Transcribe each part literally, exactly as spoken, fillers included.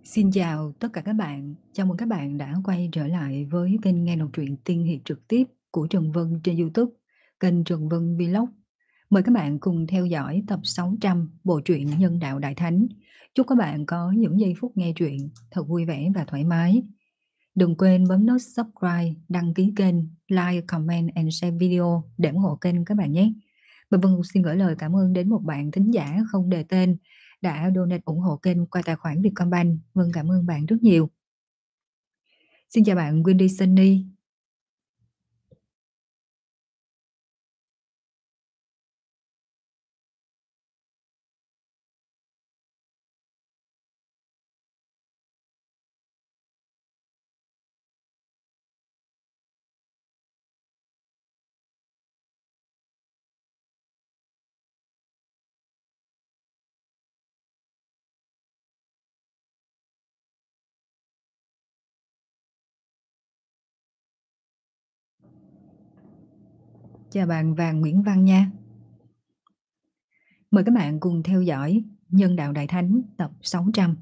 Xin chào tất cả các bạn, chào mừng các bạn đã quay trở lại với kênh nghe đọc truyện tiên hiệp trực tiếp của Trần Vân trên YouTube, kênh Trần Vân Vlog. Mời các bạn cùng theo dõi tập sáu trăm bộ truyện Nhân đạo Đại Thánh. Chúc các bạn có những giây phút nghe truyện thật vui vẻ và thoải mái. Đừng quên bấm nút subscribe, đăng ký kênh, like, comment and share video để ủng hộ kênh các bạn nhé. Và Vân xin gửi lời cảm ơn đến một bạn thính giả không đề tên đã donate ủng hộ kênh qua tài khoản Vietcombank. Vân cảm ơn bạn rất nhiều. Xin chào bạn Wendy Sunny. Chào bạn Vàng Nguyễn Văn nha. Mời các bạn cùng theo dõi Nhân đạo Đại Thánh tập sáu trăm.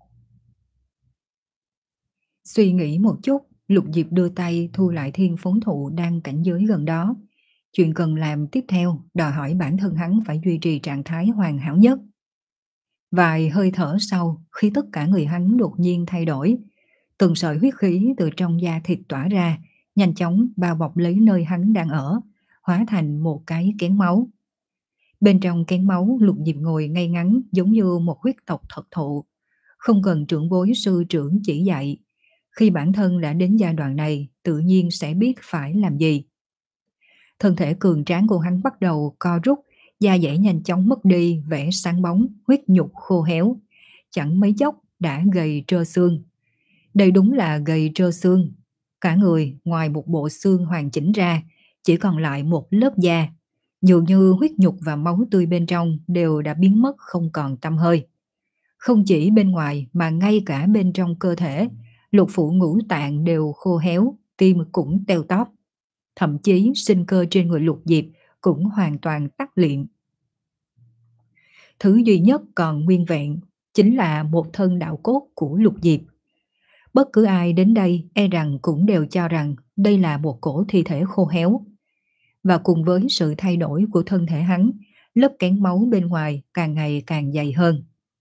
Suy nghĩ một chút, Lục Diệp đưa tay thu lại thiên phốn thụ đang cảnh giới gần đó. Chuyện cần làm tiếp theo đòi hỏi bản thân hắn phải duy trì trạng thái hoàn hảo nhất. Vài hơi thở sau, khi tất cả người hắn đột nhiên thay đổi, từng sợi huyết khí từ trong da thịt tỏa ra, nhanh chóng bao bọc lấy nơi hắn đang ở, hóa thành một cái kén máu. Bên trong kén máu, Lục Diệp ngồi ngay ngắn giống như một huyết tộc thật thụ, không cần trưởng bối sư trưởng chỉ dạy. Khi bản thân đã đến giai đoạn này, tự nhiên sẽ biết phải làm gì. Thân thể cường tráng của hắn bắt đầu co rút, da dẻ nhanh chóng mất đi vẻ sáng bóng, huyết nhục khô héo. Chẳng mấy chốc đã gầy trơ xương. Đây đúng là gầy trơ xương. Cả người ngoài một bộ xương hoàn chỉnh ra, chỉ còn lại một lớp da. Dường như huyết nhục và máu tươi bên trong đều đã biến mất không còn tăm hơi. Không chỉ bên ngoài mà ngay cả bên trong cơ thể, lục phủ ngũ tạng đều khô héo, tim cũng teo tóp. Thậm chí sinh cơ trên người Lục Diệp cũng hoàn toàn tắt liệm. Thứ duy nhất còn nguyên vẹn chính là một thân đạo cốt của Lục Diệp. Bất cứ ai đến đây e rằng cũng đều cho rằng đây là một cổ thi thể khô héo. Và cùng với sự thay đổi của thân thể hắn, lớp kén máu bên ngoài càng ngày càng dày hơn.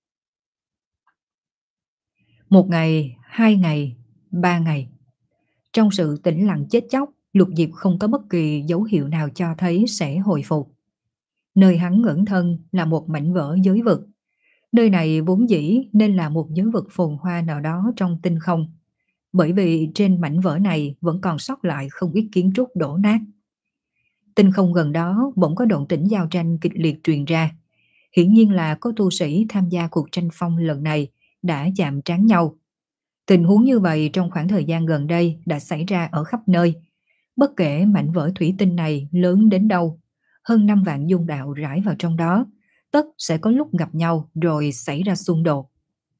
Một ngày, hai ngày, ba ngày. Trong sự tĩnh lặng chết chóc, Lục Diệp không có bất kỳ dấu hiệu nào cho thấy sẽ hồi phục. Nơi hắn ẩn thân là một mảnh vỡ giới vực. Nơi này vốn dĩ nên là một giới vực phồn hoa nào đó trong tinh không. Bởi vì trên mảnh vỡ này vẫn còn sót lại không ít kiến trúc đổ nát. Tinh không gần đó bỗng có động tĩnh giao tranh kịch liệt truyền ra. Hiển nhiên là có tu sĩ tham gia cuộc tranh phong lần này đã chạm trán nhau. Tình huống như vậy trong khoảng thời gian gần đây đã xảy ra ở khắp nơi. Bất kể mảnh vỡ thủy tinh này lớn đến đâu, hơn năm vạn dung đạo rải vào trong đó, tất sẽ có lúc gặp nhau rồi xảy ra xung đột.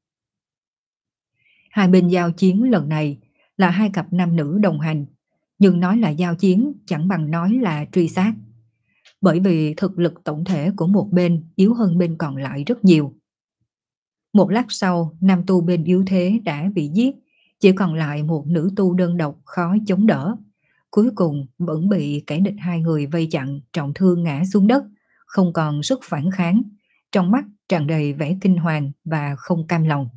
Hai bên giao chiến lần này là hai cặp nam nữ đồng hành, nhưng nói là giao chiến chẳng bằng nói là truy sát. Bởi vì thực lực tổng thể của một bên yếu hơn bên còn lại rất nhiều. Một lát sau, nam tu bên yếu thế đã bị giết, chỉ còn lại một nữ tu đơn độc khó chống đỡ. Cuối cùng vẫn bị kẻ địch hai người vây chặn, trọng thương ngã xuống đất, không còn sức phản kháng, trong mắt tràn đầy vẻ kinh hoàng và không cam lòng.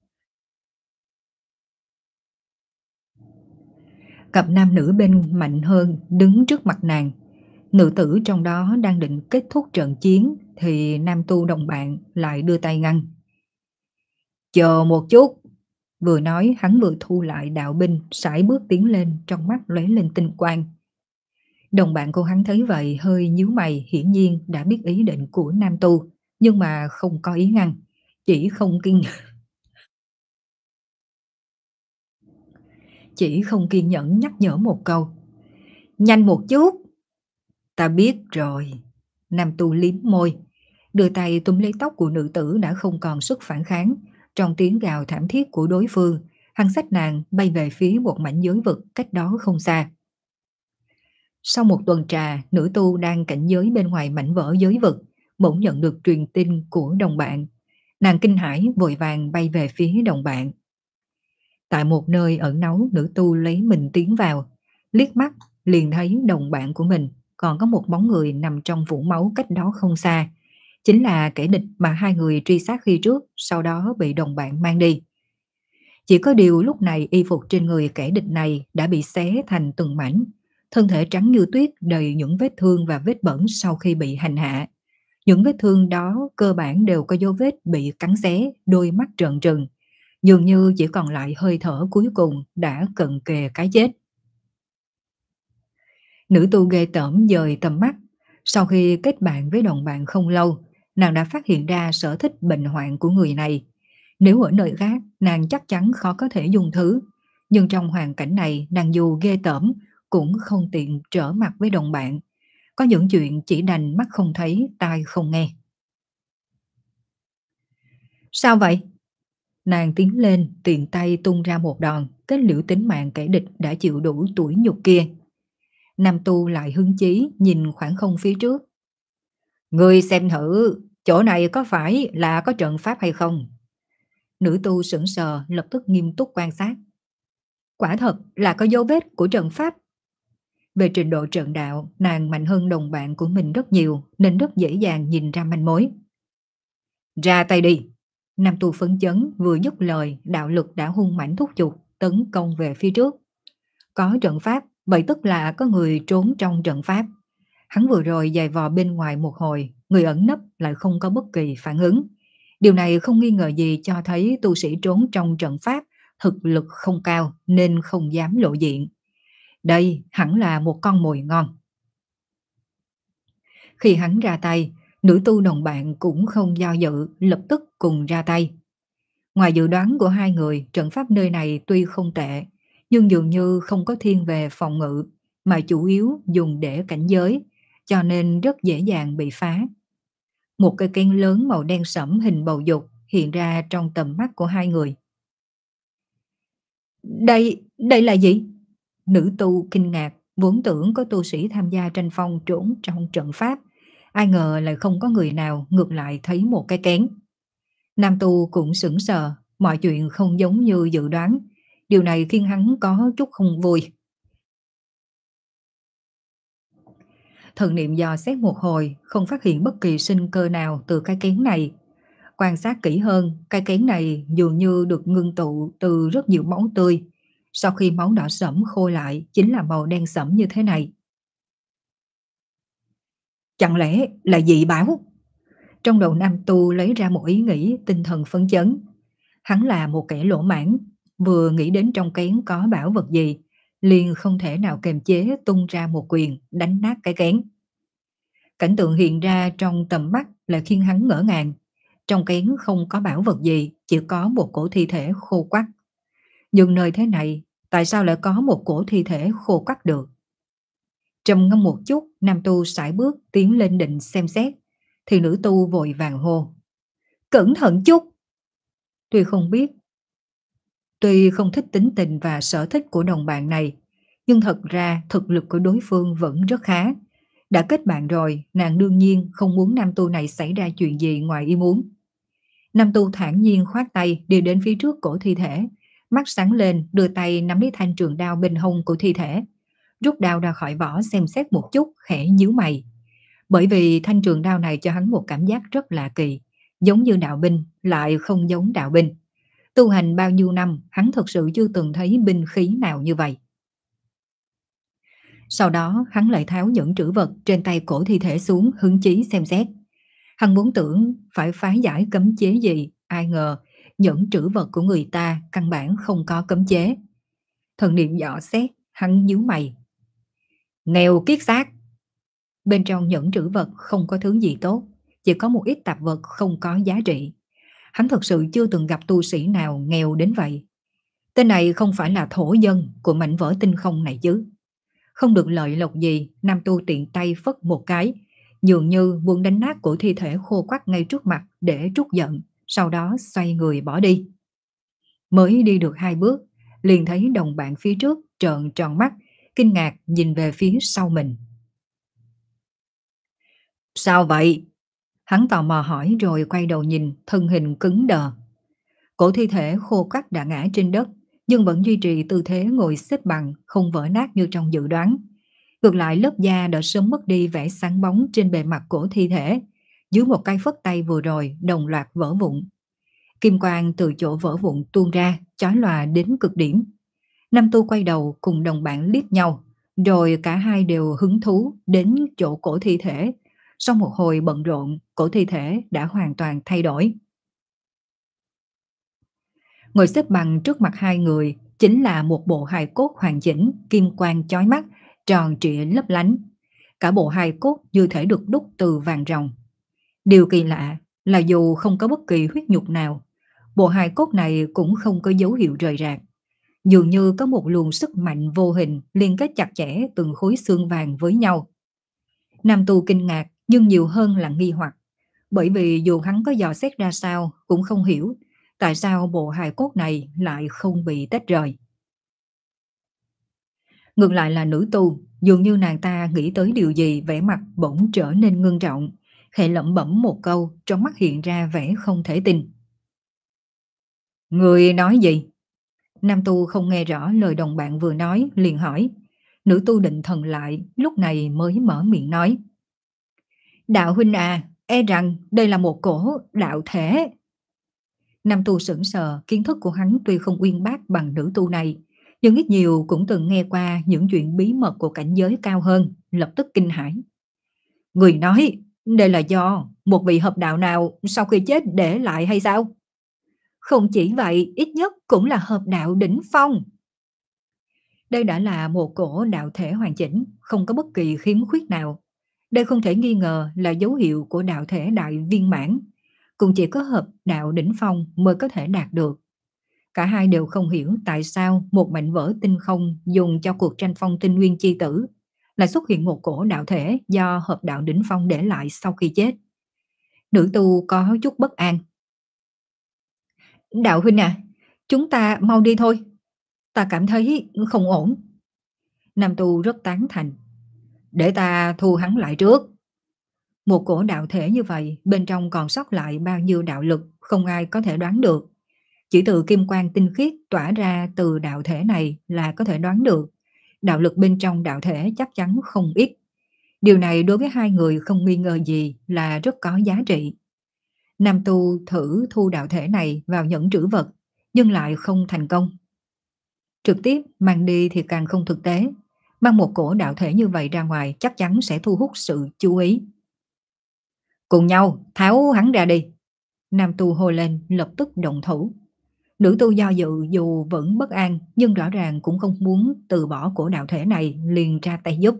Cặp nam nữ bên mạnh hơn đứng trước mặt nàng. Nữ tử trong đó đang định kết thúc trận chiến thì nam tu đồng bạn lại đưa tay ngăn. Chờ một chút. Vừa nói hắn vừa thu lại đạo binh, sải bước tiến lên, trong mắt lóe lên tinh quang. Đồng bạn của hắn thấy vậy hơi nhíu mày, hiển nhiên đã biết ý định của nam tu, nhưng mà không có ý ngăn, chỉ không kiên chỉ không kiên nhẫn nhắc nhở một câu. Nhanh một chút. Ta biết rồi. Nam tu liếm môi, đưa tay túm lấy tóc của nữ tử đã không còn sức phản kháng. Trong tiếng gào thảm thiết của đối phương, hắn xách nàng bay về phía một mảnh giới vực cách đó không xa. Sau một tuần trà, nữ tu đang cảnh giới bên ngoài mảnh vỡ giới vực, bỗng nhận được truyền tin của đồng bạn. Nàng kinh hãi vội vàng bay về phía đồng bạn. Tại một nơi ẩn náu, nữ tu lấy mình tiến vào, liếc mắt liền thấy đồng bạn của mình, còn có một bóng người nằm trong vũng máu cách đó không xa. Chính là kẻ địch mà hai người truy sát khi trước, sau đó bị đồng bạn mang đi. Chỉ có điều lúc này y phục trên người kẻ địch này đã bị xé thành từng mảnh, thân thể trắng như tuyết đầy những vết thương và vết bẩn sau khi bị hành hạ. Những vết thương đó cơ bản đều có dấu vết bị cắn xé, đôi mắt trợn trừng, dường như chỉ còn lại hơi thở cuối cùng đã cận kề cái chết. Nữ tu ghê tởm dời tầm mắt, sau khi kết bạn với đồng bạn không lâu, nàng đã phát hiện ra sở thích bệnh hoạn của người này. Nếu ở nơi khác, nàng chắc chắn khó có thể dùng thứ, nhưng trong hoàn cảnh này nàng dù ghê tởm cũng không tiện trở mặt với đồng bạn. Có những chuyện chỉ đành mắt không thấy, tai không nghe. Sao vậy? Nàng tiến lên, tiện tay tung ra một đòn, kết liễu tính mạng kẻ địch đã chịu đủ tủi nhục kia. Nam tu lại hứng chí nhìn khoảng không phía trước. Ngươi xem thử, chỗ này có phải là có trận pháp hay không? Nữ tu sững sờ, lập tức nghiêm túc quan sát. Quả thật là có dấu vết của trận pháp. Về trình độ trận đạo, nàng mạnh hơn đồng bạn của mình rất nhiều, nên rất dễ dàng nhìn ra manh mối. Ra tay đi! Nam tu phấn chấn, vừa dứt lời, đạo lực đã hung mãnh thúc giục, tấn công về phía trước. Có trận pháp, vậy tức là có người trốn trong trận pháp. Hắn vừa rồi giày vò bên ngoài một hồi, người ẩn nấp lại không có bất kỳ phản ứng. Điều này không nghi ngờ gì cho thấy tu sĩ trốn trong trận pháp thực lực không cao nên không dám lộ diện. Đây hẳn là một con mồi ngon. Khi hắn ra tay, nữ tu đồng bạn cũng không do dự, lập tức cùng ra tay. Ngoài dự đoán của hai người, trận pháp nơi này tuy không tệ, nhưng dường như không có thiên về phòng ngự, mà chủ yếu dùng để cảnh giới, cho nên rất dễ dàng bị phá. Một cây kén lớn màu đen sẫm hình bầu dục hiện ra trong tầm mắt của hai người. Đây, đây là gì? Nữ tu kinh ngạc, vốn tưởng có tu sĩ tham gia tranh phong trốn trong trận pháp. Ai ngờ lại không có người nào, ngược lại thấy một cái kén. Nam tu cũng sững sờ, mọi chuyện không giống như dự đoán. Điều này khiến hắn có chút không vui. Thần niệm dò xét một hồi, không phát hiện bất kỳ sinh cơ nào từ cái kén này. Quan sát kỹ hơn, cái kén này dường như được ngưng tụ từ rất nhiều máu tươi. Sau khi máu đỏ sẫm khô lại, chính là màu đen sẫm như thế này. Chẳng lẽ là dị bảo? Trong đầu nam tu lấy ra một ý nghĩ, tinh thần phấn chấn. Hắn là một kẻ lỗ mãn, vừa nghĩ đến trong kén có bảo vật gì, liền không thể nào kềm chế tung ra một quyền đánh nát cái kén. Cảnh tượng hiện ra trong tầm mắt là khiến hắn ngỡ ngàng. Trong kén không có bảo vật gì, chỉ có một cổ thi thể khô quắt. Nhưng nơi thế này, tại sao lại có một cổ thi thể khô quắt được? Trầm ngâm một chút, nam tu sải bước tiến lên định xem xét, thì nữ tu vội vàng hô. Cẩn thận chút! Tuy không biết, tuy không thích tính tình và sở thích của đồng bạn này, nhưng thật ra thực lực của đối phương vẫn rất khá. Đã kết bạn rồi, nàng đương nhiên không muốn nam tu này xảy ra chuyện gì ngoài ý muốn. Nam tu thản nhiên khoát tay đi đến phía trước cổ thi thể, mắt sáng lên đưa tay nắm lấy thanh trường đao bên hông của thi thể. Rút đao ra khỏi vỏ xem xét một chút, khẽ nhíu mày. Bởi vì thanh trường đao này cho hắn một cảm giác rất lạ kỳ, giống như đạo binh, lại không giống đạo binh. Tu hành bao nhiêu năm, hắn thật sự chưa từng thấy binh khí nào như vậy. Sau đó, hắn lại tháo những trữ vật trên tay cổ thi thể xuống, hứng chí xem xét. Hắn muốn tưởng phải phá giải cấm chế gì, ai ngờ những trữ vật của người ta căn bản không có cấm chế. Thần niệm dò xét, hắn nhíu mày. Nghèo kiết xác. Bên trong những trữ vật không có thứ gì tốt, chỉ có một ít tạp vật không có giá trị. Hắn thật sự chưa từng gặp tu sĩ nào nghèo đến vậy. Tên này không phải là thổ dân của mảnh vỡ tinh không này chứ. Không được lợi lộc gì, nam tu tiện tay phất một cái, dường như muốn đánh nát cổ thi thể khô quắt ngay trước mặt để trút giận, sau đó xoay người bỏ đi. Mới đi được hai bước, liền thấy đồng bạn phía trước trợn tròn mắt, kinh ngạc nhìn về phía sau mình. Sao vậy? Hắn tò mò hỏi rồi quay đầu nhìn, thân hình cứng đờ. Cổ thi thể khô quắt đã ngã trên đất, nhưng vẫn duy trì tư thế ngồi xếp bằng, không vỡ nát như trong dự đoán. Ngược lại lớp da đã sớm mất đi vẻ sáng bóng trên bề mặt của thi thể. Dưới một cái phất tay vừa rồi đồng loạt vỡ vụn. Kim quang từ chỗ vỡ vụn tuôn ra, chói lòa đến cực điểm. Nam Tu quay đầu cùng đồng bạn liếc nhau, rồi cả hai đều hứng thú đến chỗ cổ thi thể. Sau một hồi bận rộn, cổ thi thể đã hoàn toàn thay đổi. Ngồi xếp bằng trước mặt hai người chính là một bộ hài cốt hoàn chỉnh, kim quang chói mắt, tròn trịa lấp lánh. Cả bộ hài cốt như thể được đúc từ vàng ròng. Điều kỳ lạ là dù không có bất kỳ huyết nhục nào, bộ hài cốt này cũng không có dấu hiệu rời rạc. Dường như có một luồng sức mạnh vô hình liên kết chặt chẽ từng khối xương vàng với nhau. Nam Tu kinh ngạc nhưng nhiều hơn là nghi hoặc, bởi vì dù hắn có dò xét ra sao cũng không hiểu tại sao bộ hài cốt này lại không bị tách rời. Ngược lại là nữ tu, dường như nàng ta nghĩ tới điều gì, vẻ mặt bỗng trở nên ngưng trọng, khẽ lẩm bẩm một câu, trong mắt hiện ra vẻ không thể tin. Người nói gì? Nam tu không nghe rõ lời đồng bạn vừa nói, liền hỏi. Nữ tu định thần lại, lúc này mới mở miệng nói. Đạo huynh à, e rằng đây là một cổ đạo thể. Nam tu sững sờ, kiến thức của hắn tuy không uyên bác bằng nữ tu này, nhưng ít nhiều cũng từng nghe qua những chuyện bí mật của cảnh giới cao hơn, lập tức kinh hãi. Người nói, đây là do một vị hợp đạo nào sau khi chết để lại hay sao? Không chỉ vậy, ít nhất cũng là hợp đạo đỉnh phong. Đây đã là một cổ đạo thể hoàn chỉnh, không có bất kỳ khiếm khuyết nào. Đây không thể nghi ngờ là dấu hiệu của đạo thể đại viên mãn, cũng chỉ có hợp đạo đỉnh phong mới có thể đạt được. Cả hai đều không hiểu tại sao một mảnh vỡ tinh không dùng cho cuộc tranh phong tinh nguyên chi tử lại xuất hiện một cổ đạo thể do hợp đạo đỉnh phong để lại sau khi chết. Nữ tu có chút bất an. Đạo huynh à, chúng ta mau đi thôi. Ta cảm thấy không ổn. Nam tu rất tán thành. Để ta thu hắn lại trước. Một cổ đạo thể như vậy, bên trong còn sót lại bao nhiêu đạo lực không ai có thể đoán được. Chỉ từ kim quang tinh khiết tỏa ra từ đạo thể này là có thể đoán được. Đạo lực bên trong đạo thể chắc chắn không ít. Điều này đối với hai người không nghi ngờ gì là rất có giá trị. Nam tu thử thu đạo thể này vào nhẫn trữ vật, nhưng lại không thành công. Trực tiếp mang đi thì càng không thực tế. Mang một cổ đạo thể như vậy ra ngoài chắc chắn sẽ thu hút sự chú ý. Cùng nhau tháo hắn ra đi. Nam tu hô lên, lập tức động thủ. Nữ tu do dự dù vẫn bất an, nhưng rõ ràng cũng không muốn từ bỏ cổ đạo thể này, liền ra tay giúp.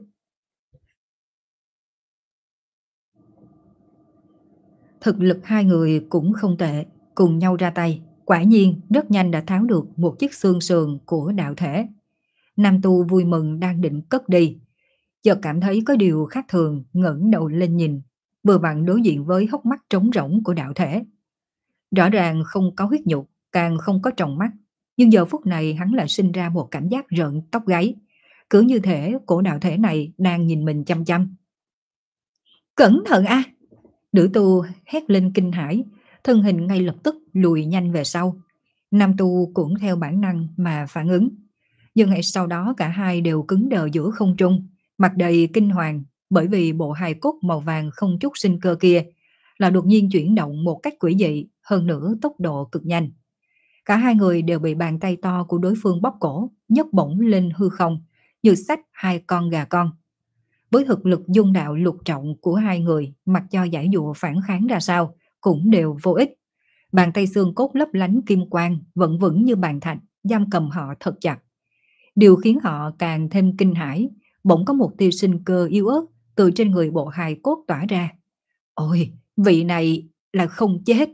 Thực lực hai người cũng không tệ, cùng nhau ra tay, quả nhiên rất nhanh đã tháo được một chiếc xương sườn của đạo thể. Nam tu vui mừng đang định cất đi, chợt cảm thấy có điều khác thường, ngẩng đầu lên nhìn, vừa vặn đối diện với hốc mắt trống rỗng của đạo thể. Rõ ràng không có huyết nhục, càng không có tròng mắt, nhưng giờ phút này hắn lại sinh ra một cảm giác rợn tóc gáy, cứ như thể cổ đạo thể này đang nhìn mình chăm chăm. Cẩn thận a! Nữ tu hét lên kinh hãi, thân hình ngay lập tức lùi nhanh về sau. Nam tu cũng theo bản năng mà phản ứng, nhưng ngay sau đó cả hai đều cứng đờ giữa không trung, mặt đầy kinh hoàng, bởi vì bộ hài cốt màu vàng không chút sinh cơ kia là đột nhiên chuyển động một cách quỷ dị, hơn nữa tốc độ cực nhanh. Cả hai người đều bị bàn tay to của đối phương bóp cổ, nhấc bổng lên hư không, như xách hai con gà con. Với thực lực dung đạo lục trọng của hai người, mặc cho giải dụa phản kháng ra sao, cũng đều vô ích. Bàn tay xương cốt lấp lánh kim quang, vẫn vững như bàn thạch, giam cầm họ thật chặt. Điều khiến họ càng thêm kinh hãi, bỗng có một tia sinh cơ yếu ớt từ trên người bộ hài cốt tỏa ra. Ôi, vị này là không chết.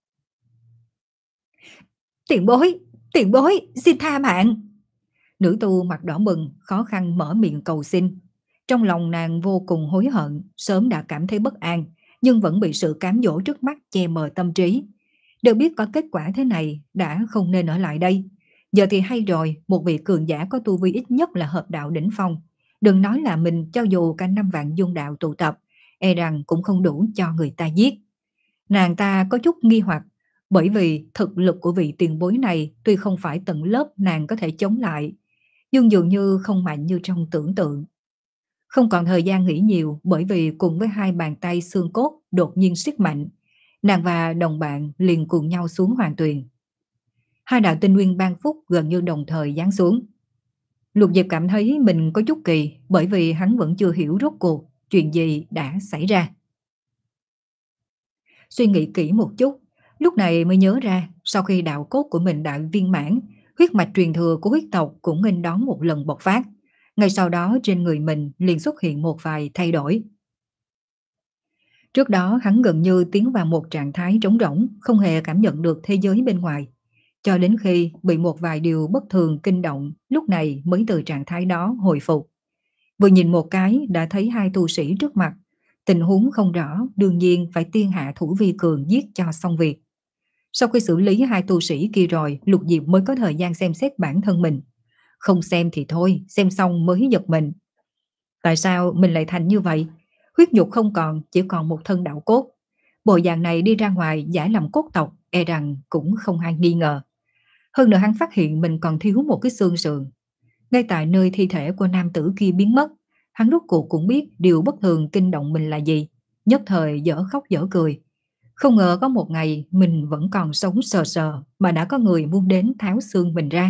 Tiền bối, tiền bối, xin tha mạng. Nữ tu mặt đỏ bừng, khó khăn mở miệng cầu xin. Trong lòng nàng vô cùng hối hận, sớm đã cảm thấy bất an, nhưng vẫn bị sự cám dỗ trước mắt che mờ tâm trí. Đều biết có kết quả thế này, đã không nên ở lại đây. Giờ thì hay rồi, một vị cường giả có tu vi ít nhất là hợp đạo đỉnh phong. Đừng nói là mình cho dù cả năm vạn dung đạo tụ tập, e rằng cũng không đủ cho người ta giết. Nàng ta có chút nghi hoặc, bởi vì thực lực của vị tiền bối này tuy không phải tận lớp nàng có thể chống lại, nhưng dường như không mạnh như trong tưởng tượng. Không còn thời gian nghĩ nhiều, bởi vì cùng với hai bàn tay xương cốt đột nhiên siết mạnh, nàng và đồng bạn liền cùng nhau xuống hoàng tuyền. Hai đạo tinh nguyên ban phúc gần như đồng thời giáng xuống. Lục Diệp cảm thấy mình có chút kỳ, bởi vì hắn vẫn chưa hiểu rốt cuộc chuyện gì đã xảy ra. Suy nghĩ kỹ một chút, lúc này mới nhớ ra sau khi đạo cốt của mình đã viên mãn, huyết mạch truyền thừa của huyết tộc cũng nghênh đón một lần bộc phát. Ngay sau đó trên người mình liền xuất hiện một vài thay đổi. Trước đó hắn gần như tiến vào một trạng thái trống rỗng, không hề cảm nhận được thế giới bên ngoài. Cho đến khi bị một vài điều bất thường kinh động, lúc này mới từ trạng thái đó hồi phục. Vừa nhìn một cái đã thấy hai tu sĩ trước mặt. Tình huống không rõ, đương nhiên phải tiên hạ thủ vi cường giết cho xong việc. Sau khi xử lý hai tu sĩ kia rồi, Lục Diệp mới có thời gian xem xét bản thân mình. Không xem thì thôi, xem xong mới giật mình. Tại sao mình lại thành như vậy? Huyết nhục không còn, chỉ còn một thân đạo cốt. Bộ dạng này đi ra ngoài giải làm cốt tộc, e rằng cũng không ai nghi ngờ. Hơn nữa hắn phát hiện mình còn thiếu một cái xương sườn. Ngay tại nơi thi thể của nam tử kia biến mất, hắn rốt cuộc cũng biết điều bất thường kinh động mình là gì. Nhất thời dở khóc dở cười. Không ngờ có một ngày mình vẫn còn sống sờ sờ mà đã có người muốn đến tháo xương mình ra.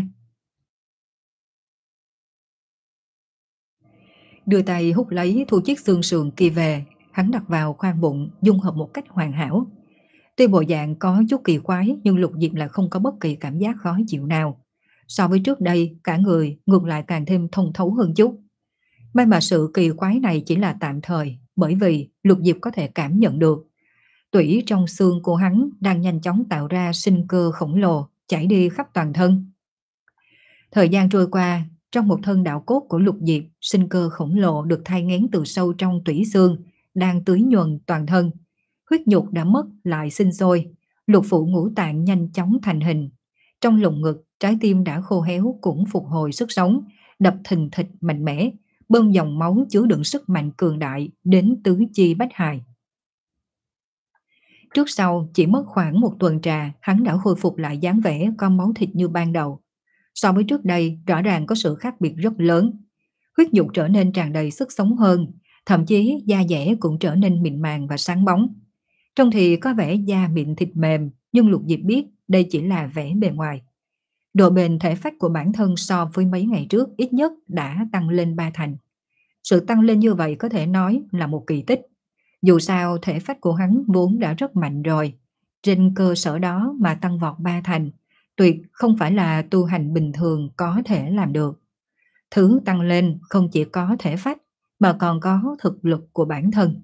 Đưa tay hút lấy thu chiếc xương sườn kia về, hắn đặt vào khoang bụng, dung hợp một cách hoàn hảo. Tuy bộ dạng có chút kỳ quái nhưng Lục Diệp là không có bất kỳ cảm giác khó chịu nào. So với trước đây, cả người ngược lại càng thêm thông thấu hơn chút. May mà sự kỳ quái này chỉ là tạm thời, bởi vì Lục Diệp có thể cảm nhận được. Tủy trong xương của hắn đang nhanh chóng tạo ra sinh cơ khổng lồ, chảy đi khắp toàn thân. Thời gian trôi qua, trong một thân đạo cốt của Lục Diệp, sinh cơ khổng lồ được thai nghén từ sâu trong tủy xương, đang tưới nhuần toàn thân. Huyết nhục đã mất lại sinh sôi, lục phủ ngũ tạng nhanh chóng thành hình. Trong lồng ngực, trái tim đã khô héo cũng phục hồi sức sống, đập thình thịch mạnh mẽ, bơm dòng máu chứa đựng sức mạnh cường đại đến tứ chi bách hài. Trước sau chỉ mất khoảng một tuần trà, hắn đã khôi phục lại dáng vẻ con máu thịt như ban đầu. So với trước đây, rõ ràng có sự khác biệt rất lớn. Huyết nhục trở nên tràn đầy sức sống hơn, thậm chí da dẻ cũng trở nên mịn màng và sáng bóng. Trông thì có vẻ da mịn thịt mềm, nhưng Lục Diệp biết đây chỉ là vẻ bề ngoài. Độ bền thể phách của bản thân so với mấy ngày trước ít nhất đã tăng lên ba thành. Sự tăng lên như vậy có thể nói là một kỳ tích. Dù sao thể phách của hắn vốn đã rất mạnh rồi. Trên cơ sở đó mà tăng vọt ba thành, tuyệt không phải là tu hành bình thường có thể làm được. Thứ tăng lên không chỉ có thể phách, mà còn có thực lực của bản thân.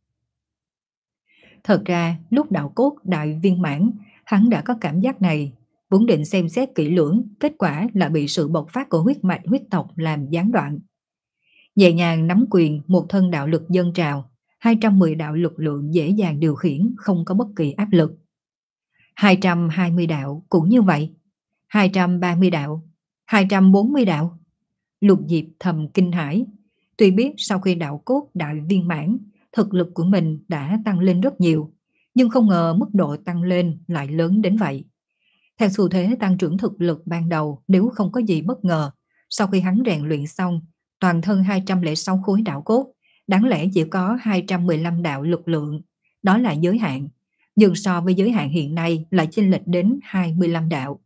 Thật ra, lúc đạo cốt đại viên mãn, hắn đã có cảm giác này, vốn định xem xét kỹ lưỡng, kết quả là bị sự bộc phát của huyết mạch huyết tộc làm gián đoạn. Nhẹ nhàng nắm quyền, một thân đạo lực dâng trào, hai trăm mười đạo lực lượng dễ dàng điều khiển, không có bất kỳ áp lực. hai trăm hai mươi đạo cũng như vậy, hai trăm ba mươi đạo, hai trăm bốn mươi đạo. Lục Diệp thầm kinh hãi, tuy biết sau khi đạo cốt đại viên mãn, thực lực của mình đã tăng lên rất nhiều, nhưng không ngờ mức độ tăng lên lại lớn đến vậy. Theo xu thế tăng trưởng thực lực ban đầu, nếu không có gì bất ngờ, sau khi hắn rèn luyện xong, toàn thân hai trăm lẻ sáu khối đạo cốt, đáng lẽ chỉ có hai trăm mười lăm đạo lực lượng, đó là giới hạn. Nhưng so với giới hạn hiện nay lại chênh lệch đến hai mươi lăm đạo.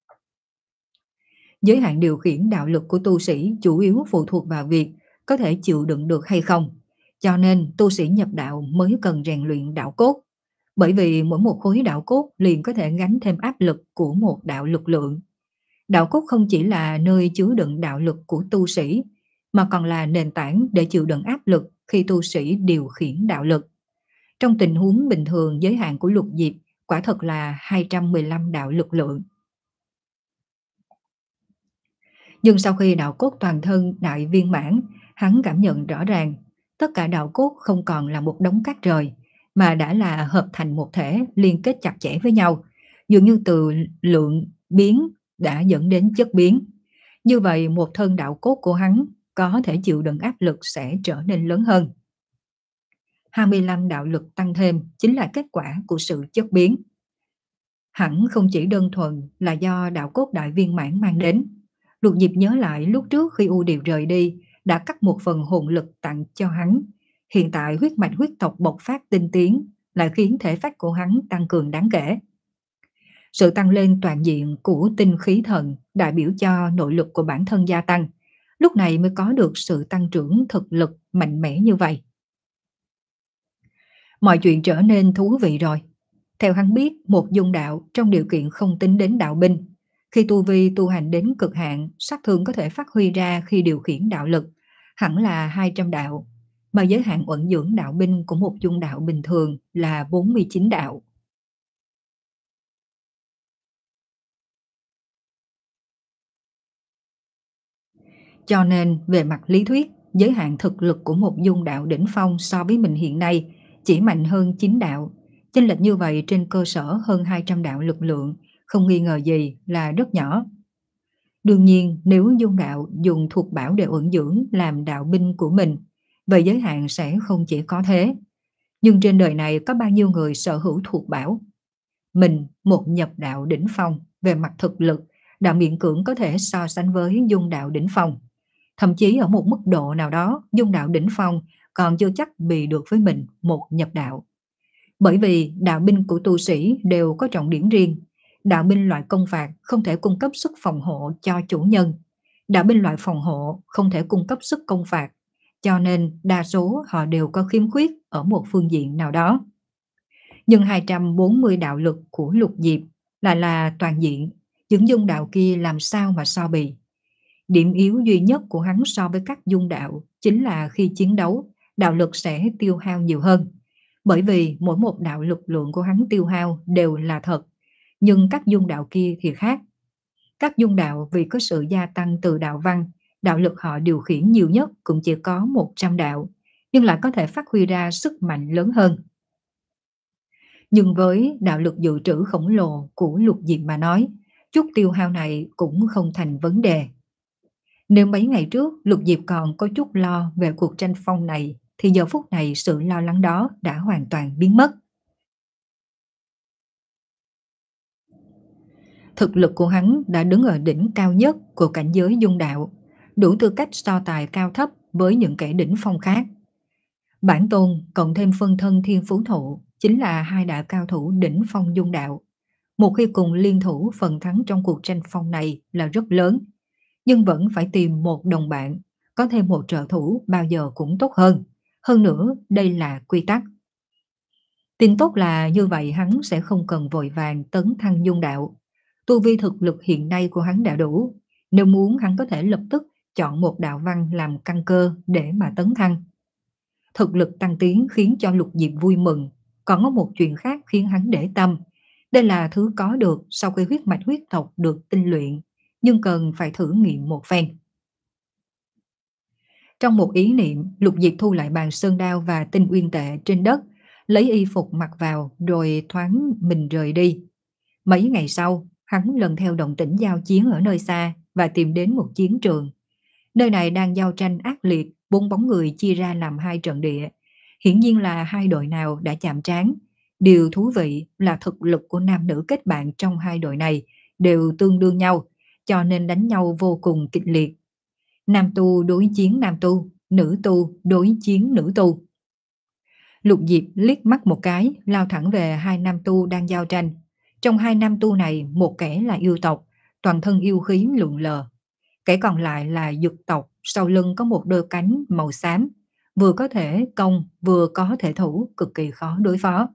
Giới hạn điều khiển đạo lực của tu sĩ chủ yếu phụ thuộc vào việc có thể chịu đựng được hay không. Cho nên tu sĩ nhập đạo mới cần rèn luyện đạo cốt. Bởi vì mỗi một khối đạo cốt liền có thể gánh thêm áp lực của một đạo lực lượng. Đạo cốt không chỉ là nơi chứa đựng đạo lực của tu sĩ, mà còn là nền tảng để chịu đựng áp lực khi tu sĩ điều khiển đạo lực. Trong tình huống bình thường, giới hạn của Lục Diệp quả thật là hai trăm mười lăm đạo lực lượng. Nhưng sau khi đạo cốt toàn thân đại viên mãn, hắn cảm nhận rõ ràng, tất cả đạo cốt không còn là một đống cát rời, mà đã là hợp thành một thể liên kết chặt chẽ với nhau, dường như từ lượng biến đã dẫn đến chất biến. Như vậy một thân đạo cốt của hắn có thể chịu đựng áp lực sẽ trở nên lớn hơn. hai mươi lăm đạo lực tăng thêm chính là kết quả của sự chất biến. Hẳn không chỉ đơn thuần là do đạo cốt đại viên mãn mang đến. Lục Diệp nhớ lại lúc trước khi U Điệp rời đi, đã cắt một phần hồn lực tặng cho hắn. Hiện tại huyết mạch huyết tộc bộc phát tinh tiến, lại khiến thể phách của hắn tăng cường đáng kể. Sự tăng lên toàn diện của tinh khí thần đại biểu cho nội lực của bản thân gia tăng, lúc này mới có được sự tăng trưởng thực lực mạnh mẽ như vậy. Mọi chuyện trở nên thú vị rồi. Theo hắn biết, một dung đạo trong điều kiện không tính đến đạo binh. Khi tu vi tu hành đến cực hạn, sát thương có thể phát huy ra khi điều khiển đạo lực, hẳn là hai trăm đạo, mà giới hạn uẩn dưỡng đạo binh của một dung đạo bình thường là bốn mươi chín đạo. Cho nên, về mặt lý thuyết, giới hạn thực lực của một dung đạo đỉnh phong so với mình hiện nay chỉ mạnh hơn chín đạo. Chênh lệch như vậy trên cơ sở hơn hai trăm đạo lực lượng, không nghi ngờ gì là rất nhỏ. Đương nhiên, nếu dung đạo dùng thuộc bảo để uẩn dưỡng làm đạo binh của mình, vậy giới hạn sẽ không chỉ có thế. Nhưng trên đời này có bao nhiêu người sở hữu thuộc bảo? Mình, một nhập đạo đỉnh phong, về mặt thực lực, đã miễn cưỡng có thể so sánh với dung đạo đỉnh phong. Thậm chí ở một mức độ nào đó, dung đạo đỉnh phong còn chưa chắc bì được với mình một nhập đạo. Bởi vì đạo binh của tu sĩ đều có trọng điểm riêng. Đạo binh loại công phạt không thể cung cấp sức phòng hộ cho chủ nhân. Đạo binh loại phòng hộ không thể cung cấp sức công phạt. Cho nên đa số họ đều có khiếm khuyết ở một phương diện nào đó. Nhưng hai trăm bốn mươi đạo lực của Lục Diệp lại là toàn diện. Những dung đạo kia làm sao mà so bì. Điểm yếu duy nhất của hắn so với các dung đạo chính là khi chiến đấu, đạo lực sẽ tiêu hao nhiều hơn. Bởi vì mỗi một đạo lực lượng của hắn tiêu hao đều là thật, nhưng các dung đạo kia thì khác. Các dung đạo vì có sự gia tăng từ đạo văn, đạo lực họ điều khiển nhiều nhất cũng chỉ có một trăm đạo, nhưng lại có thể phát huy ra sức mạnh lớn hơn. Nhưng với đạo lực dự trữ khổng lồ của Lục Diệp mà nói, chút tiêu hao này cũng không thành vấn đề. Nếu mấy ngày trước Lục Diệp còn có chút lo về cuộc tranh phong này, thì giờ phút này sự lo lắng đó đã hoàn toàn biến mất. Thực lực của hắn đã đứng ở đỉnh cao nhất của cảnh giới dung đạo, đủ tư cách so tài cao thấp với những kẻ đỉnh phong khác. Bản tôn cộng thêm phân thân thiên phú thụ chính là hai đại cao thủ đỉnh phong dung đạo. Một khi cùng liên thủ, phần thắng trong cuộc tranh phong này là rất lớn, nhưng vẫn phải tìm một đồng bạn, có thêm một trợ thủ bao giờ cũng tốt hơn. Hơn nữa, đây là quy tắc. Tin tốt là như vậy hắn sẽ không cần vội vàng tấn thăng dung đạo. Tu vi thực lực hiện nay của hắn đã đủ. Nếu muốn, hắn có thể lập tức chọn một đạo văn làm căn cơ để mà tấn thăng. Thực lực tăng tiến khiến cho Lục Diệp vui mừng. Còn có một chuyện khác khiến hắn để tâm. Đây là thứ có được sau khi huyết mạch huyết tộc được tinh luyện, nhưng cần phải thử nghiệm một phen. Trong một ý niệm, Lục Diệp thu lại bàn sơn đao và tinh uyên tệ trên đất, lấy y phục mặc vào rồi thoáng mình rời đi. Mấy ngày sau, hắn lần theo động tĩnh giao chiến ở nơi xa và tìm đến một chiến trường. Nơi này đang giao tranh ác liệt, bốn bóng người chia ra làm hai trận địa. Hiển nhiên là hai đội nào đã chạm trán. Điều thú vị là thực lực của nam nữ kết bạn trong hai đội này đều tương đương nhau, cho nên đánh nhau vô cùng kịch liệt. Nam tu đối chiến nam tu, nữ tu đối chiến nữ tu. Lục Diệp liếc mắt một cái, lao thẳng về hai nam tu đang giao tranh. Trong hai nam tu này, một kẻ là yêu tộc, toàn thân yêu khí lượn lờ. Kẻ còn lại là dực tộc, sau lưng có một đôi cánh màu xám, vừa có thể công, vừa có thể thủ, cực kỳ khó đối phó.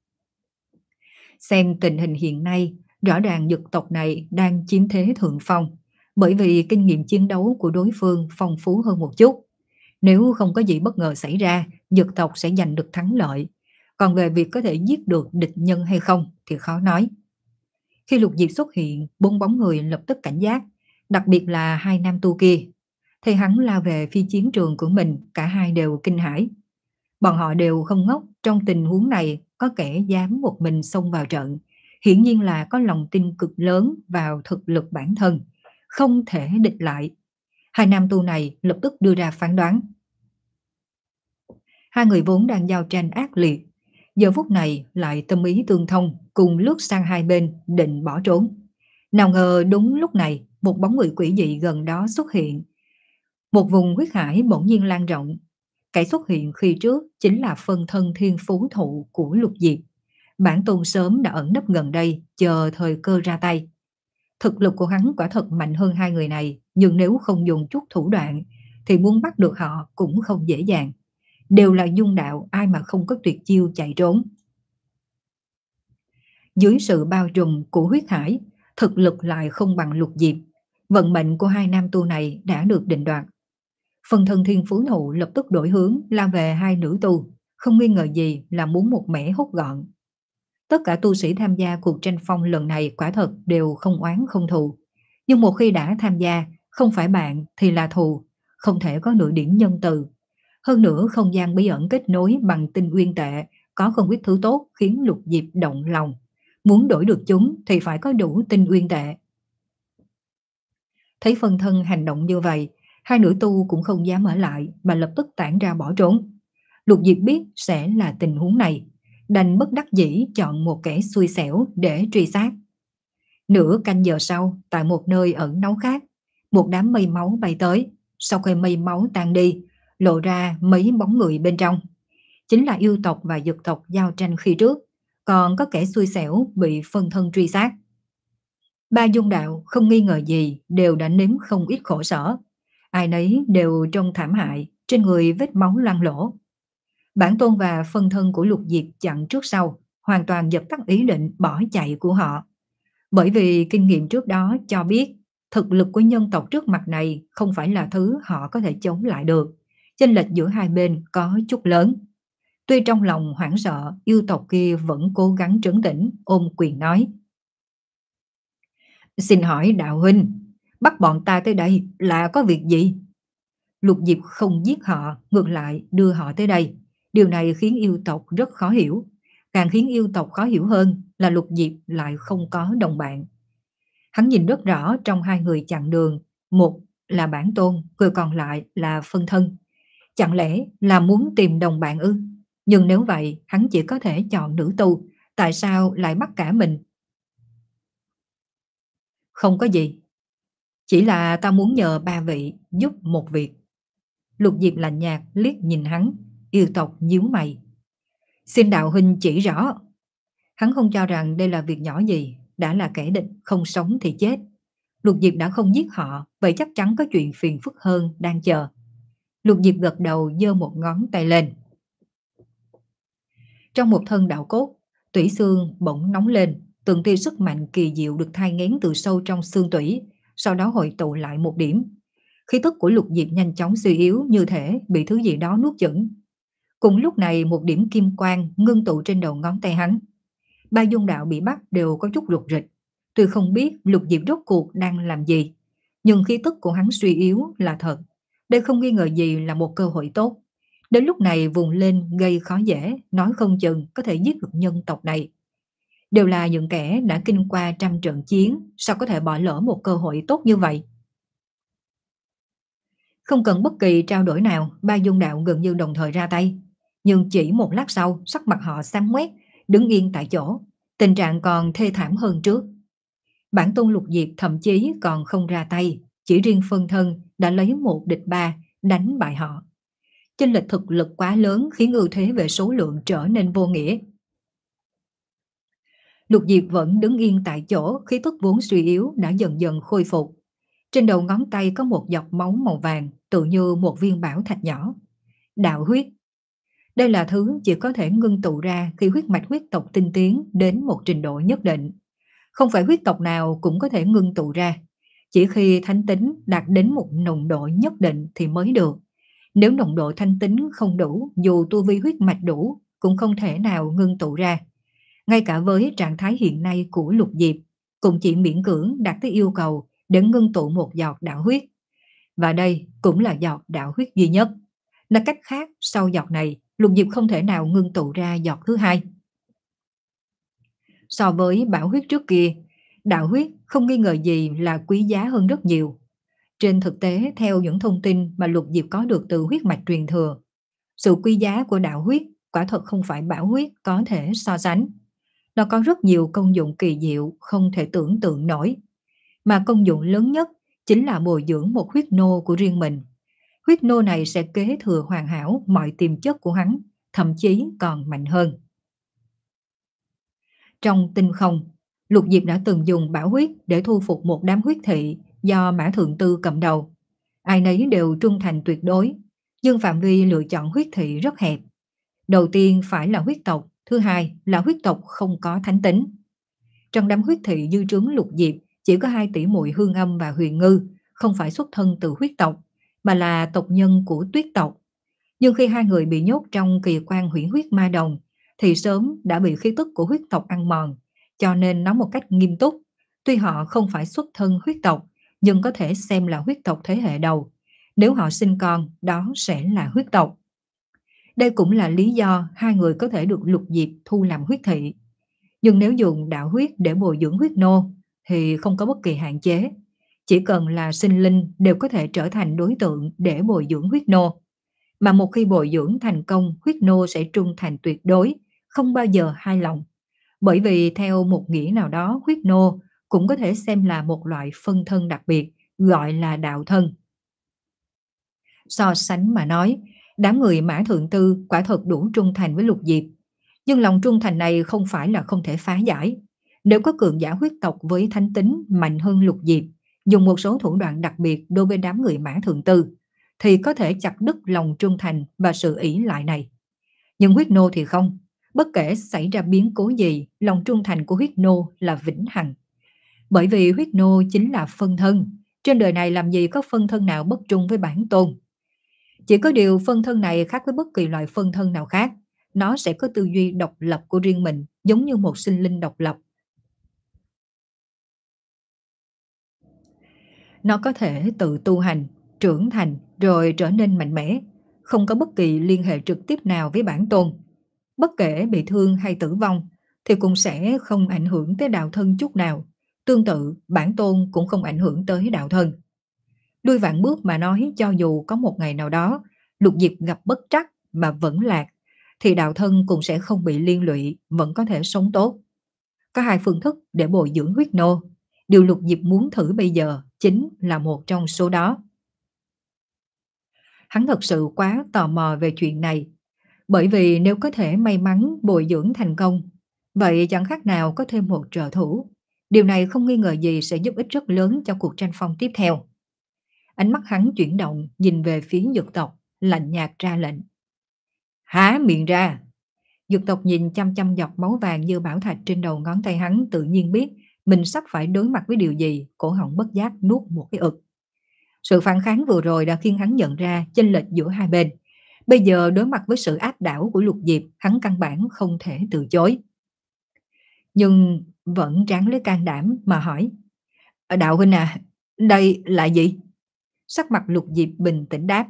Xem tình hình hiện nay, rõ ràng dực tộc này đang chiếm thế thượng phong, bởi vì kinh nghiệm chiến đấu của đối phương phong phú hơn một chút. Nếu không có gì bất ngờ xảy ra, dực tộc sẽ giành được thắng lợi. Còn về việc có thể giết được địch nhân hay không thì khó nói. Khi Lục Diệp xuất hiện, bốn bóng người lập tức cảnh giác, đặc biệt là hai nam tu kia. Thấy hắn lao về phía chiến trường của mình, cả hai đều kinh hãi. Bọn họ đều không ngốc, trong tình huống này có kẻ dám một mình xông vào trận, hiển nhiên là có lòng tin cực lớn vào thực lực bản thân, không thể địch lại. Hai nam tu này lập tức đưa ra phán đoán. Hai người vốn đang giao tranh ác liệt, giờ phút này lại tâm ý tương thông, cùng lướt sang hai bên định bỏ trốn. Nào ngờ đúng lúc này, một bóng người quỷ dị gần đó xuất hiện. Một vùng huyết hải bỗng nhiên lan rộng. Kẻ xuất hiện khi trước chính là phân thân thiên phú thụ của Lục Diệp. Bản tôn sớm đã ẩn nấp gần đây, chờ thời cơ ra tay. Thực lực của hắn quả thật mạnh hơn hai người này, nhưng nếu không dùng chút thủ đoạn, thì muốn bắt được họ cũng không dễ dàng. Đều là dung đạo, ai mà không có tuyệt chiêu chạy trốn. Dưới sự bao trùm của huyết hải, thực lực lại không bằng Lục Diệp. Vận mệnh của hai nam tu này đã được định đoạt. Phần thân thiên phú thụ lập tức đổi hướng lao về hai nữ tu, không nghi ngờ gì là muốn một mẻ hốt gọn. Tất cả tu sĩ tham gia cuộc tranh phong lần này quả thật đều không oán không thù. Nhưng một khi đã tham gia, không phải bạn thì là thù, không thể có nửa điểm nhân từ. Hơn nữa không gian bí ẩn kết nối bằng tinh uyên tệ, có không ít thứ tốt khiến Lục Diệp động lòng. Muốn đổi được chúng thì phải có đủ tinh uyên tệ. Thấy phân thân hành động như vậy, hai nữ tu cũng không dám ở lại mà lập tức tản ra bỏ trốn. Lục Diệp biết sẽ là tình huống này, đành bất đắc dĩ chọn một kẻ xui xẻo để truy sát. Nửa canh giờ sau, tại một nơi ẩn náu khác, một đám mây máu bay tới. Sau khi mây máu tan đi, lộ ra mấy bóng người bên trong. Chính là yêu tộc và dực tộc giao tranh khi trước, còn có kẻ xui xẻo bị phân thân truy sát. Ba dung đạo không nghi ngờ gì đều đã nếm không ít khổ sở. Ai nấy đều trông thảm hại, trên người vết máu loang lỗ. Bản tôn và phân thân của Lục Diệp chặn trước sau, hoàn toàn dập tắt ý định bỏ chạy của họ. Bởi vì kinh nghiệm trước đó cho biết, thực lực của nhân tộc trước mặt này không phải là thứ họ có thể chống lại được. Chênh lệch giữa hai bên có chút lớn. Tuy trong lòng hoảng sợ, yêu tộc kia vẫn cố gắng trấn tĩnh, ôm quyền nói. Xin hỏi đạo huynh, bắt bọn ta tới đây là có việc gì? Lục Diệp không giết họ, ngược lại đưa họ tới đây. Điều này khiến yêu tộc rất khó hiểu. Càng khiến yêu tộc khó hiểu hơn là Lục Diệp lại không có đồng bạn. Hắn nhìn rất rõ trong hai người chặn đường, một là bản tôn, người còn lại là phân thân. Chẳng lẽ là muốn tìm đồng bạn ư? Nhưng nếu vậy, hắn chỉ có thể chọn nữ tu, tại sao lại bắt cả mình? Không có gì, chỉ là ta muốn nhờ ba vị giúp một việc. Lục Diệp lạnh nhạt liếc nhìn hắn, yêu tộc nhíu mày. Xin đạo huynh chỉ rõ. Hắn không cho rằng đây là việc nhỏ gì, đã là kẻ địch, không sống thì chết. Lục Diệp đã không giết họ, vậy chắc chắn có chuyện phiền phức hơn đang chờ. Lục Diệp gật đầu giơ một ngón tay lên. Trong một thân đạo cốt, tủy xương bỗng nóng lên, từng tia sức mạnh kỳ diệu được thai nghén từ sâu trong xương tủy, sau đó hội tụ lại một điểm. Khí tức của Lục Diệp nhanh chóng suy yếu, như thể bị thứ gì đó nuốt chửng. Cùng lúc này một điểm kim quang ngưng tụ trên đầu ngón tay hắn. Ba dung đạo bị bắt đều có chút rụt rịch. Tuy không biết Lục Diệp rốt cuộc đang làm gì, nhưng khí tức của hắn suy yếu là thật. Đây không nghi ngờ gì là một cơ hội tốt. Đến lúc này vùng lên gây khó dễ, nói không chừng có thể giết được nhân tộc này. Đều là những kẻ đã kinh qua trăm trận chiến, sao có thể bỏ lỡ một cơ hội tốt như vậy? Không cần bất kỳ trao đổi nào, ba dung đạo gần như đồng thời ra tay. Nhưng chỉ một lát sau, sắc mặt họ xám ngoét, đứng yên tại chỗ. Tình trạng còn thê thảm hơn trước. Bản tôn Lục Diệp thậm chí còn không ra tay, chỉ riêng phân thân đã lấy một địch ba, đánh bại họ. Chênh lệch thực lực quá lớn khiến ưu thế về số lượng trở nên vô nghĩa. Lục Diệp vẫn đứng yên tại chỗ, khí tức vốn suy yếu đã dần dần khôi phục. Trên đầu ngón tay có một giọt máu màu vàng, tự như một viên bảo thạch nhỏ. Đạo huyết. Đây là thứ chỉ có thể ngưng tụ ra khi huyết mạch huyết tộc tinh tiến đến một trình độ nhất định. Không phải huyết tộc nào cũng có thể ngưng tụ ra. Chỉ khi thánh tính đạt đến một nồng độ nhất định thì mới được. Nếu nồng độ thanh tính không đủ, dù tu vi huyết mạch đủ, cũng không thể nào ngưng tụ ra. Ngay cả với trạng thái hiện nay của Lục Diệp, cũng chỉ miễn cưỡng đạt tới yêu cầu để ngưng tụ một giọt đạo huyết. Và đây cũng là giọt đạo huyết duy nhất. Nói cách khác, sau giọt này, Lục Diệp không thể nào ngưng tụ ra giọt thứ hai. So với bảo huyết trước kia, đạo huyết không nghi ngờ gì là quý giá hơn rất nhiều. Trên thực tế, theo những thông tin mà Lục Diệp có được từ huyết mạch truyền thừa, Sự quý giá của đạo huyết quả thật không phải bảo huyết có thể so sánh. Nó có rất nhiều công dụng kỳ diệu không thể tưởng tượng nổi, mà công dụng lớn nhất chính là bồi dưỡng một huyết nô của riêng mình. Huyết nô này sẽ kế thừa hoàn hảo mọi tiềm chất của hắn, thậm chí còn mạnh hơn. Trong Tinh Không, Lục Diệp đã từng dùng bảo huyết để thu phục một đám huyết thị do Mã Thượng Tư cầm đầu. Ai nấy đều trung thành tuyệt đối, nhưng phạm vi lựa chọn huyết thị rất hẹp. Đầu tiên phải là huyết tộc, thứ hai là huyết tộc không có thánh tính. Trong đám huyết thị dư trướng Lục Diệp chỉ có hai tỷ muội Hương Âm và Huyền Ngư, không phải xuất thân từ huyết tộc, mà là tộc nhân của Tuyết tộc. Nhưng khi hai người bị nhốt trong kỳ quan hủy huyết ma đồng, thì sớm đã bị khí tức của huyết tộc ăn mòn, cho nên nói một cách nghiêm túc, tuy họ không phải xuất thân huyết tộc, nhưng có thể xem là huyết tộc thế hệ đầu. Nếu họ sinh con, đó sẽ là huyết tộc. Đây cũng là lý do hai người có thể được Lục Diệp thu làm huyết thị. Nhưng nếu dùng đạo huyết để bồi dưỡng huyết nô thì không có bất kỳ hạn chế. Chỉ cần là sinh linh đều có thể trở thành đối tượng để bồi dưỡng huyết nô. Mà một khi bồi dưỡng thành công, huyết nô sẽ trung thành tuyệt đối, không bao giờ hai lòng. Bởi vì theo một nghĩa nào đó, huyết nô cũng có thể xem là một loại phân thân đặc biệt, gọi là đạo thân. So sánh mà nói, đám người Mã Thượng Tư quả thật đủ trung thành với Lục Diệp. Nhưng lòng trung thành này không phải là không thể phá giải. Nếu có cường giả huyết tộc với thánh tính mạnh hơn Lục Diệp, dùng một số thủ đoạn đặc biệt đối với đám người Mã Thượng Tư, thì có thể chặt đứt lòng trung thành và sự ỷ lại này. Nhưng huyết nô thì không. Bất kể xảy ra biến cố gì, lòng trung thành của huyết nô là vĩnh hằng. Bởi vì huyết nô chính là phân thân. Trên đời này làm gì có phân thân nào bất trung với bản tôn. Chỉ có điều phân thân này khác với bất kỳ loại phân thân nào khác. Nó sẽ có tư duy độc lập của riêng mình, giống như một sinh linh độc lập. Nó có thể tự tu hành, trưởng thành rồi trở nên mạnh mẽ, không có bất kỳ liên hệ trực tiếp nào với bản tôn. Bất kể bị thương hay tử vong thì cũng sẽ không ảnh hưởng tới đạo thân chút nào. Tương tự, bản tôn cũng không ảnh hưởng tới đạo thân. Lui vạn bước mà nói, cho dù có một ngày nào đó Lục Diệp gặp bất trắc mà vẫn lạc, thì đạo thân cũng sẽ không bị liên lụy, vẫn có thể sống tốt. Có hai phương thức để bồi dưỡng huyết nô. Điều Lục Diệp muốn thử bây giờ chính là một trong số đó. Hắn thật sự quá tò mò về chuyện này, bởi vì nếu có thể may mắn bồi dưỡng thành công, vậy chẳng khác nào có thêm một trợ thủ. Điều này không nghi ngờ gì sẽ giúp ích rất lớn cho cuộc tranh phong tiếp theo. Ánh mắt hắn chuyển động, nhìn về phía Dực tộc, lạnh nhạt ra lệnh. Há miệng ra! Dực tộc nhìn chăm chăm giọt máu vàng như bảo thạch trên đầu ngón tay hắn, tự nhiên biết mình sắp phải đối mặt với điều gì, cổ họng bất giác nuốt một cái ực. Sự phản kháng vừa rồi đã khiến hắn nhận ra chênh lệch giữa hai bên. Bây giờ đối mặt với sự áp đảo của Lục Diệp, hắn căn bản không thể từ chối. Nhưng vẫn ráng lấy can đảm mà hỏi. Đạo huynh à, đây là gì? Sắc mặt Lục Diệp bình tĩnh đáp.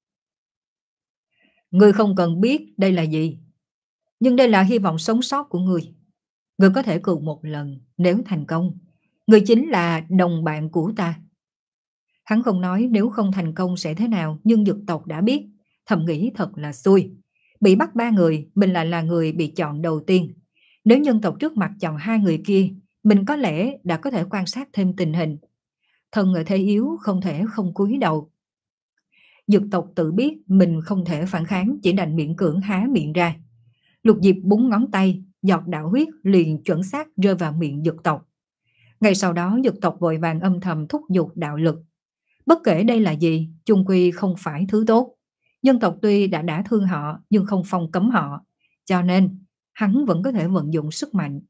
Ngươi không cần biết đây là gì, nhưng đây là hy vọng sống sót của ngươi. Ngươi có thể cược một lần, nếu thành công, ngươi chính là đồng bạn của ta. Hắn không nói nếu không thành công sẽ thế nào, nhưng Dực tộc đã biết, thầm nghĩ thật là xui. Bị bắt ba người, mình lại là người bị chọn đầu tiên. Nếu nhân tộc trước mặt chọn hai người kia, mình có lẽ đã có thể quan sát thêm tình hình. Thân ở thế yếu không thể không cúi đầu. Dực tộc tự biết mình không thể phản kháng, chỉ đành miễn cưỡng há miệng ra. Lục Diệp búng ngón tay, giọt đạo huyết liền chuẩn xác rơi vào miệng Dực tộc. Ngay sau đó Dực tộc vội vàng âm thầm thúc giục đạo lực. Bất kể đây là gì, chung quy không phải thứ tốt. Nhân tộc tuy đã đã thương họ nhưng không phong cấm họ, cho nên hắn vẫn có thể vận dụng sức mạnh.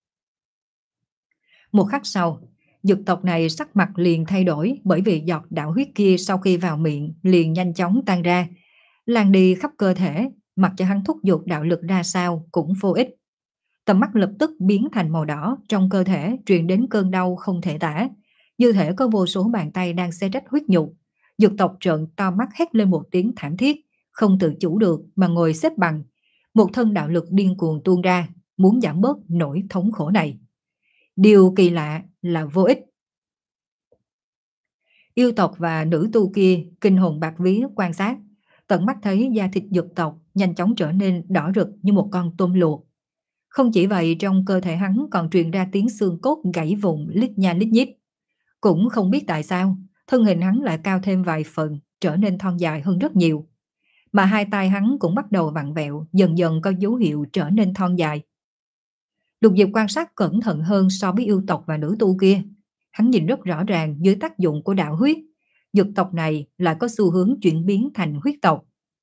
Một khắc sau, Dực tộc này sắc mặt liền thay đổi, bởi vì giọt đạo huyết kia sau khi vào miệng liền nhanh chóng tan ra, lan đi khắp cơ thể, mặc cho hắn thúc giục đạo lực ra sao cũng vô ích. Tầm mắt lập tức biến thành màu đỏ, trong cơ thể truyền đến cơn đau không thể tả, như thể có vô số bàn tay đang xé rách huyết nhục. Dực tộc trợn to mắt hét lên một tiếng thảm thiết, không tự chủ được mà ngồi xếp bằng. Một thân đạo lực điên cuồng tuôn ra, muốn giảm bớt nỗi thống khổ này. Điều kỳ lạ là vô ích. Yêu tộc và nữ tu kia kinh hồn bạt vía quan sát, tận mắt thấy da thịt dực tộc nhanh chóng trở nên đỏ rực như một con tôm luộc. Không chỉ vậy, trong cơ thể hắn còn truyền ra tiếng xương cốt gãy vụn lít nha lít nhít. Cũng không biết tại sao, thân hình hắn lại cao thêm vài phần, trở nên thon dài hơn rất nhiều. Mà hai tay hắn cũng bắt đầu vặn vẹo, dần dần có dấu hiệu trở nên thon dài. Lục Diệp quan sát cẩn thận hơn so với yêu tộc và nữ tu kia. Hắn nhìn rất rõ ràng dưới tác dụng của đạo huyết, dực tộc này lại có xu hướng chuyển biến thành huyết tộc.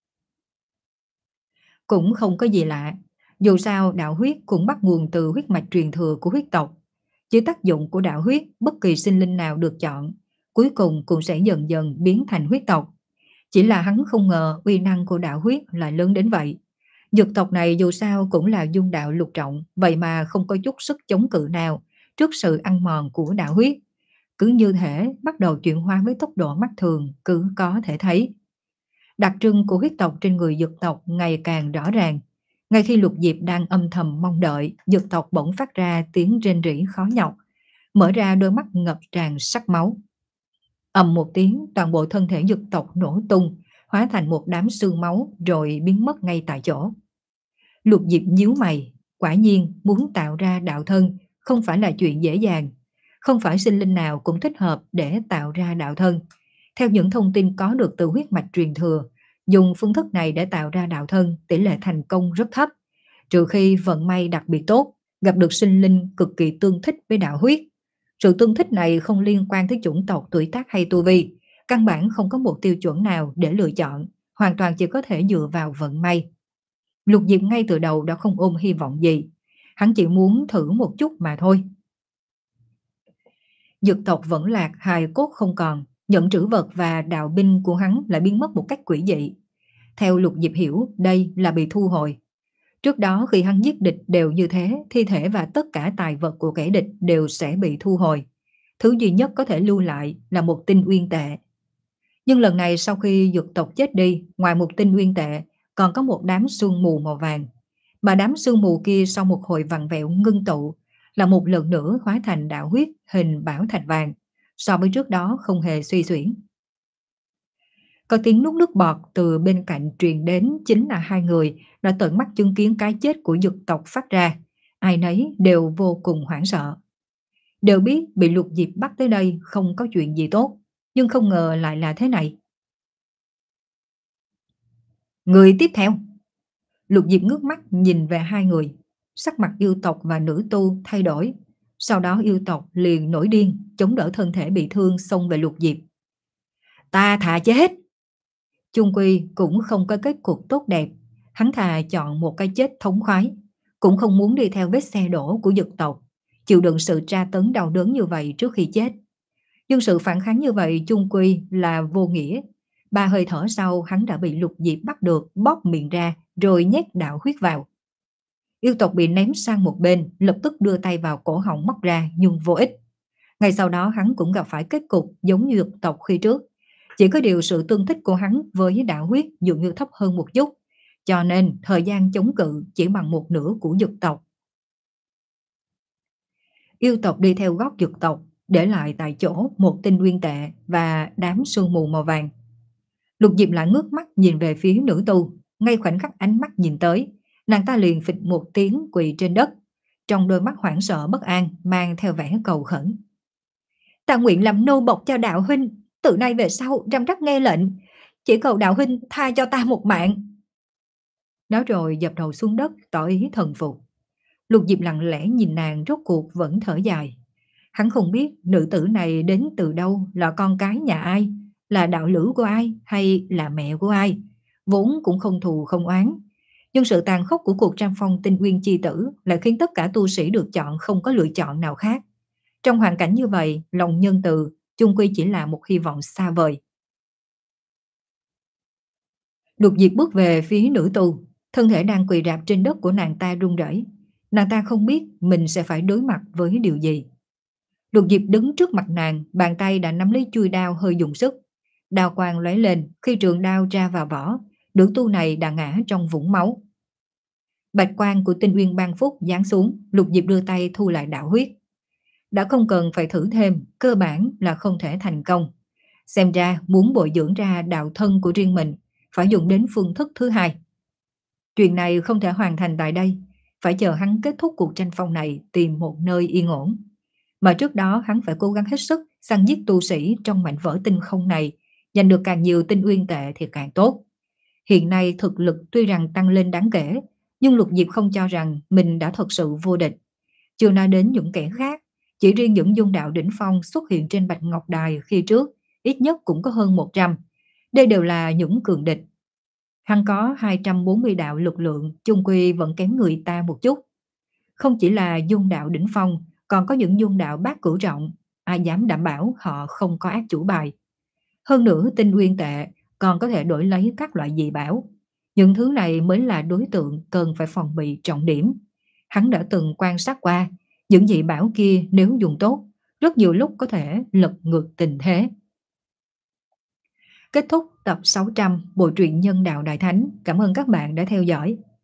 Cũng không có gì lạ, dù sao đạo huyết cũng bắt nguồn từ huyết mạch truyền thừa của huyết tộc. Dưới tác dụng của đạo huyết, bất kỳ sinh linh nào được chọn, cuối cùng cũng sẽ dần dần biến thành huyết tộc. Chỉ là hắn không ngờ uy năng của đạo huyết lại lớn đến vậy. Dực tộc này dù sao cũng là dung đạo lục trọng, vậy mà không có chút sức chống cự nào trước sự ăn mòn của đạo huyết. Cứ như thể bắt đầu chuyển hóa với tốc độ mắt thường cứ có thể thấy. Đặc trưng của huyết tộc trên người dực tộc ngày càng rõ ràng. Ngay khi Lục Diệp đang âm thầm mong đợi, dực tộc bỗng phát ra tiếng rên rỉ khó nhọc, mở ra đôi mắt ngập tràn sắc máu. Ầm một tiếng, toàn bộ thân thể dực tộc nổ tung, hóa thành một đám xương máu rồi biến mất ngay tại chỗ. Lục Diệp nhíu mày, quả nhiên muốn tạo ra đạo thân không phải là chuyện dễ dàng. Không phải sinh linh nào cũng thích hợp để tạo ra đạo thân. Theo những thông tin có được từ huyết mạch truyền thừa, dùng phương thức này để tạo ra đạo thân tỷ lệ thành công rất thấp, trừ khi vận may đặc biệt tốt, gặp được sinh linh cực kỳ tương thích với đạo huyết. Sự tương thích này không liên quan tới chủng tộc, tuổi tác hay tu vi, căn bản không có một tiêu chuẩn nào để lựa chọn, hoàn toàn chỉ có thể dựa vào vận may. Lục Diệp ngay từ đầu đã không ôm hy vọng gì, hắn chỉ muốn thử một chút mà thôi. Dực tộc vẫn lạc, hài cốt không còn, nhận trữ vật và đạo binh của hắn lại biến mất một cách quỷ dị. Theo Lục Diệp hiểu, đây là bị thu hồi. Trước đó khi hắn giết địch đều như thế, thi thể và tất cả tài vật của kẻ địch đều sẽ bị thu hồi. Thứ duy nhất có thể lưu lại là một tinh uyên tệ. Nhưng lần này sau khi dực tộc chết đi, ngoài một tinh uyên tệ, còn có một đám sương mù màu vàng. Mà đám sương mù kia sau một hồi vặn vẹo ngưng tụ, là một lần nữa hóa thành đạo huyết hình bảo thạch vàng, so với trước đó không hề suy xuyển. Có tiếng nuốt nước bọt từ bên cạnh truyền đến, chính là hai người đã tận mắt chứng kiến cái chết của dực tộc phát ra. Ai nấy đều vô cùng hoảng sợ. Đều biết bị Lục Diệp bắt tới đây không có chuyện gì tốt, nhưng không ngờ lại là thế này. Người tiếp theo. Lục Diệp ngước mắt nhìn về hai người. Sắc mặt yêu tộc và nữ tu thay đổi. Sau đó yêu tộc liền nổi điên, chống đỡ thân thể bị thương xông về Lục Diệp. Ta thà chết. Chung quy cũng không có kết cục tốt đẹp. Hắn thà chọn một cái chết thống khoái, cũng không muốn đi theo vết xe đổ của dực tộc, chịu đựng sự tra tấn đau đớn như vậy trước khi chết. Nhưng sự phản kháng như vậy chung quy là vô nghĩa. Ba hơi thở sau, hắn đã bị Lục Diệp bắt được, bóp miệng ra rồi nhét đạo huyết vào. Yêu tộc bị ném sang một bên, lập tức đưa tay vào cổ họng móc ra nhưng vô ích. Ngay sau đó hắn cũng gặp phải kết cục giống như dực tộc khi trước. Chỉ có điều sự tương thích của hắn với đạo huyết dường như thấp hơn một chút, cho nên thời gian chống cự chỉ bằng một nửa của dực tộc. Yêu tộc đi theo gót dực tộc, để lại tại chỗ một tinh nguyên tệ và đám sương mù màu vàng. Lục Diệp lại ngước mắt nhìn về phía nữ tu, ngay khoảnh khắc ánh mắt nhìn tới, nàng ta liền phịch một tiếng quỳ trên đất, trong đôi mắt hoảng sợ bất an mang theo vẻ cầu khẩn. Ta nguyện làm nô bộc cho đạo huynh, từ nay về sau răm rắp nghe lệnh, chỉ cầu đạo huynh tha cho ta một mạng. Nói rồi dập đầu xuống đất tỏ ý thần phục. Lục Diệp lặng lẽ nhìn nàng, rốt cuộc vẫn thở dài. Hắn không biết nữ tử này đến từ đâu, là con cái nhà ai, là đạo lữ của ai hay là mẹ của ai, vốn cũng không thù không oán. Nhưng sự tàn khốc của cuộc trang phong tinh uyên chi tử lại khiến tất cả tu sĩ được chọn không có lựa chọn nào khác. Trong hoàn cảnh như vậy, lòng nhân từ chung quy chỉ là một hy vọng xa vời. Lục Diệp bước về phía nữ tu, thân thể đang quỳ rạp trên đất của nàng ta run rẩy. Nàng ta không biết mình sẽ phải đối mặt với điều gì. Lục Diệp đứng trước mặt nàng, bàn tay đã nắm lấy chuôi đao hơi dùng sức. Đao quang lóe lên, khi trường đao ra vào vỏ, nữ tu này đã ngã trong vũng máu. Bạch quang của tinh uyên ban phúc giáng xuống, Lục Diệp đưa tay thu lại đạo huyết. Đã không cần phải thử thêm, cơ bản là không thể thành công. Xem ra muốn bồi dưỡng ra đạo thân của riêng mình, phải dùng đến phương thức thứ hai. Chuyện này không thể hoàn thành tại đây, phải chờ hắn kết thúc cuộc tranh phong này tìm một nơi yên ổn. Mà trước đó hắn phải cố gắng hết sức săn giết tu sĩ trong mảnh vỡ tinh không này, giành được càng nhiều tinh uyên tệ thì càng tốt. Hiện nay thực lực tuy rằng tăng lên đáng kể, nhưng Lục Diệp không cho rằng mình đã thật sự vô địch. Chưa nói đến những kẻ khác, chỉ riêng những dung đạo đỉnh phong xuất hiện trên Bạch Ngọc Đài khi trước, ít nhất cũng có hơn một trăm. Đây đều là những cường địch. Hắn có hai trăm bốn mươi đạo lực lượng, chung quy vẫn kém người ta một chút. Không chỉ là dung đạo đỉnh phong, còn có những dung đạo bát cửu trọng, ai dám đảm bảo họ không có ác chủ bài. Hơn nữa tinh uyên tệ còn có thể đổi lấy các loại dị bảo. Những thứ này mới là đối tượng cần phải phòng bị trọng điểm. Hắn đã từng quan sát qua, những dị bảo kia nếu dùng tốt, rất nhiều lúc có thể lật ngược tình thế. Kết thúc tập sáu trăm Bộ truyện Nhân Đạo Đại Thánh. Cảm ơn các bạn đã theo dõi.